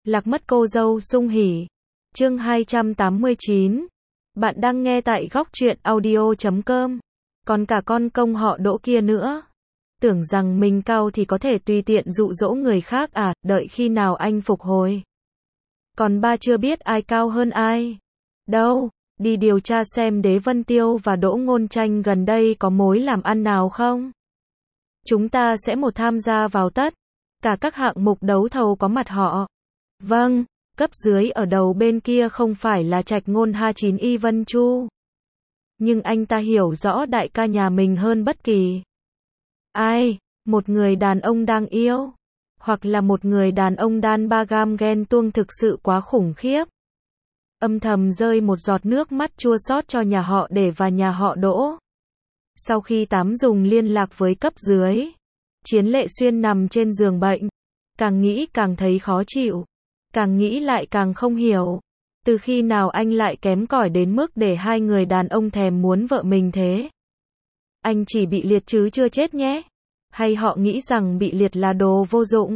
Lạc mất cô dâu sung hỉ. Chương 289. Bạn đang nghe tại góc truyện audio.com. Còn cả con công họ Đỗ kia nữa. Tưởng rằng mình cao thì có thể tùy tiện dụ dỗ người khác à, đợi khi nào anh phục hồi. Còn ba chưa biết ai cao hơn ai. Đâu, đi điều tra xem Đế Vân Tiêu và Đỗ Ngôn Tranh gần đây có mối làm ăn nào không. Chúng ta sẽ một tham gia vào tất cả các hạng mục đấu thầu có mặt họ. Vâng, cấp dưới ở đầu bên kia không phải là Trạch Ngôn Ha9 Y Vân Chu. Nhưng anh ta hiểu rõ đại ca nhà mình hơn bất kỳ ai, một người đàn ông đang yêu, hoặc là một người đàn ông đan ba gam ghen tuông thực sự quá khủng khiếp. Âm thầm rơi một giọt nước mắt chua xót cho nhà họ Để và nhà họ Đỗ. Sau khi Tám dùng liên lạc với cấp dưới, Chiến Lệ Xuyên nằm trên giường bệnh, càng nghĩ càng thấy khó chịu, càng nghĩ lại càng không hiểu, từ khi nào anh lại kém cỏi đến mức để hai người đàn ông thèm muốn vợ mình thế. Anh chỉ bị liệt chứ chưa chết nhé, hay họ nghĩ rằng bị liệt là đồ vô dụng.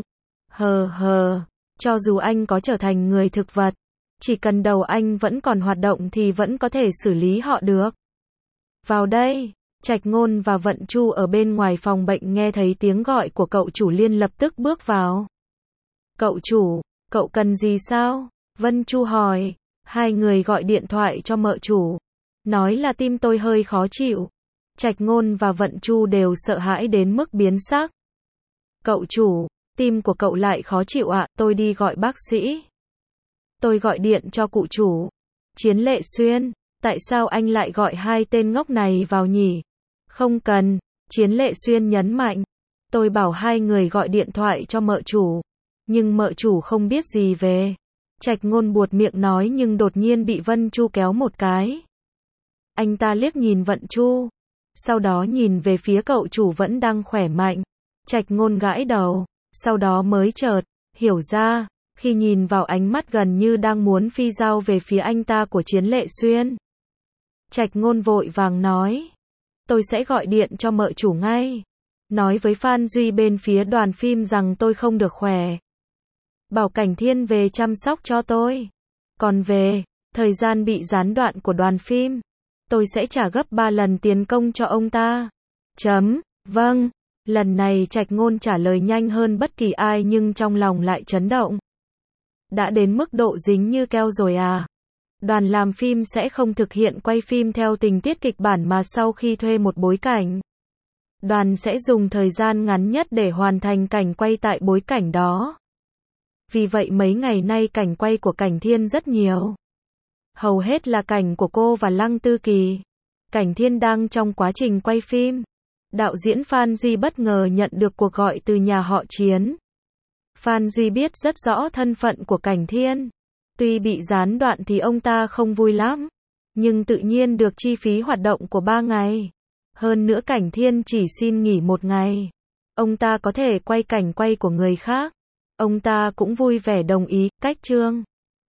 Cho dù anh có trở thành người thực vật, chỉ cần đầu anh vẫn còn hoạt động thì vẫn có thể xử lý họ được. Vào đây. Trạch Ngôn và Vận Chu ở bên ngoài phòng bệnh nghe thấy tiếng gọi của cậu chủ liền lập tức bước vào. Cậu chủ, cậu cần gì sao? Vân Chu hỏi. Hai người gọi điện thoại cho mợ chủ, nói là tim tôi hơi khó chịu. Trạch Ngôn và Vận Chu đều sợ hãi đến mức biến sắc. Cậu chủ, tim của cậu lại khó chịu ạ, tôi đi gọi bác sĩ. Tôi gọi điện cho cụ chủ. Chiến Lệ Xuyên, tại sao anh lại gọi hai tên ngốc này vào nhỉ? Không cần, Chiến Lệ Xuyên nhấn mạnh. Tôi bảo hai người gọi điện thoại cho mợ chủ, nhưng mợ chủ không biết gì về. Trạch Ngôn buột miệng nói nhưng đột nhiên bị Vân Chu kéo một cái. Anh ta liếc nhìn Vận Chu, sau đó nhìn về phía cậu chủ vẫn đang khỏe mạnh. Trạch Ngôn gãi đầu, sau đó mới chợt hiểu ra, khi nhìn vào ánh mắt gần như đang muốn phi dao về phía anh ta của Chiến Lệ Xuyên. Trạch Ngôn vội vàng nói. Tôi sẽ gọi điện cho mợ chủ ngay. Nói với Phan Duy bên phía đoàn phim rằng tôi không được khỏe. Bảo Cảnh Thiên về chăm sóc cho tôi. Còn về thời gian bị gián đoạn của đoàn phim, tôi sẽ trả gấp 3 lần tiền công cho ông ta. Vâng. Lần này Trạch Ngôn trả lời nhanh hơn bất kỳ ai nhưng trong lòng lại chấn động. Đã đến mức độ dính như keo rồi à? Đoàn làm phim sẽ không thực hiện quay phim theo tình tiết kịch bản mà sau khi thuê một bối cảnh, đoàn sẽ dùng thời gian ngắn nhất để hoàn thành cảnh quay tại bối cảnh đó. Vì vậy mấy ngày nay cảnh quay của Cảnh Thiên rất nhiều. Hầu hết là cảnh của cô và Lăng Tư Kỳ. Cảnh Thiên đang trong quá trình quay phim. Đạo diễn Phan Duy bất ngờ nhận được cuộc gọi từ nhà họ Chiến. Phan Duy biết rất rõ thân phận của Cảnh Thiên. Tuy bị gián đoạn thì ông ta không vui lắm, nhưng tự nhiên được chi phí hoạt động của 3 ngày. Hơn nữa Cảnh Thiên chỉ xin nghỉ 1 ngày. Ông ta có thể quay cảnh quay của người khác. Ông ta cũng vui vẻ đồng ý, cách chương.